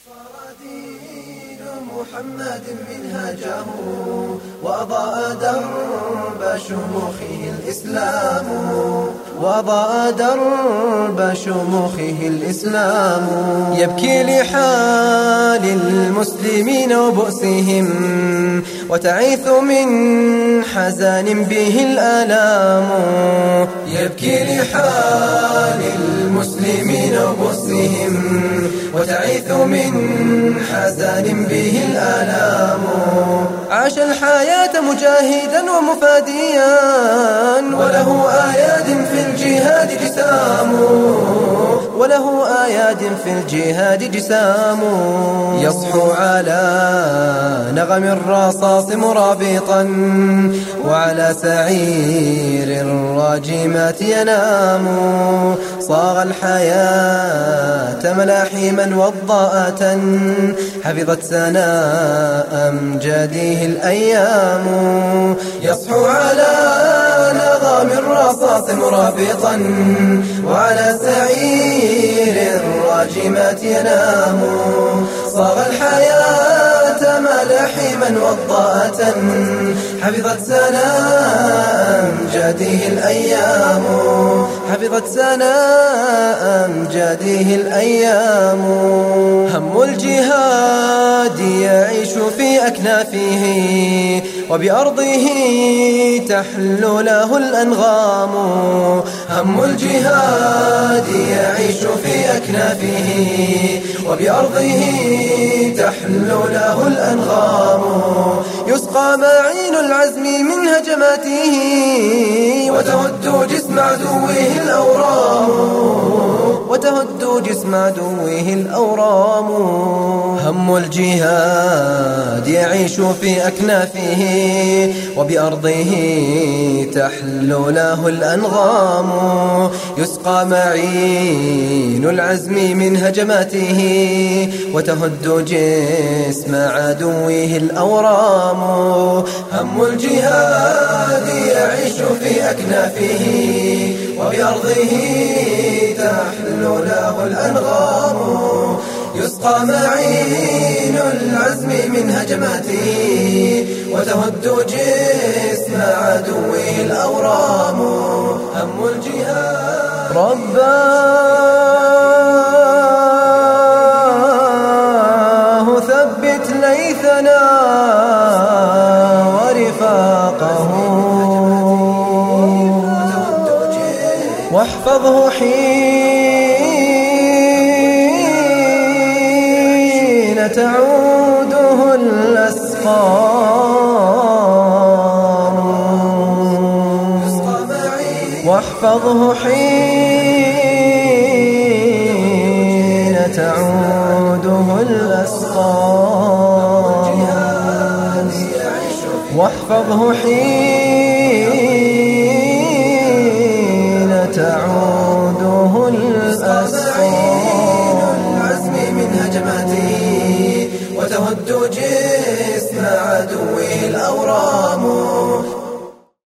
دين محمد منهجه وأضاء درب شموخه الإسلام يبكي لحال المسلمين وبؤسهم وتعيث من حزن به الآلام يبكي لحال المسلمين وبؤسهم وتعيث من حزن به الآلام عاش الحياة مجاهدا ومفاديا وله آيات في الجهاد جسام يصحو على نغم الرصاص مرابطا وعلى سعير الراجمات ينام صاغ الحياة ملاحما وضاءة حفظت سناء أمجاده الأيام يصحو على نغم الرصاص مرابطا وعلى سعير الراجمات ينام صاغ الحياة ملاحما وضاءة حفظت سناء أمجاده الأيام هم الجهاد يعيش في أكنافه وبأرضه تحلو له الأنغام هم الجهاد يعيش في أكنافه وبأرضه تحلو له الأنغام يسقى معين العزم من هجماته وتهد جسم عدوه الأورام هم الجهاد يعيش في أكنافه وبأرضه تحلو له الأنغام يسقى معين العزم من هجماته وتهد جسم عدوه الأورام هم الجهاد يعيش في أكنافه وبأرضه تحلو له الأنغام يسقى معين العزم من هجماته وتهد جسم عدوه الأورام هم الجهاد رباه ثبت ليثنا ورفاقه واحفظه حين تعوده الأسقام واحفظه حين تعوده الأسقام واحفظه حين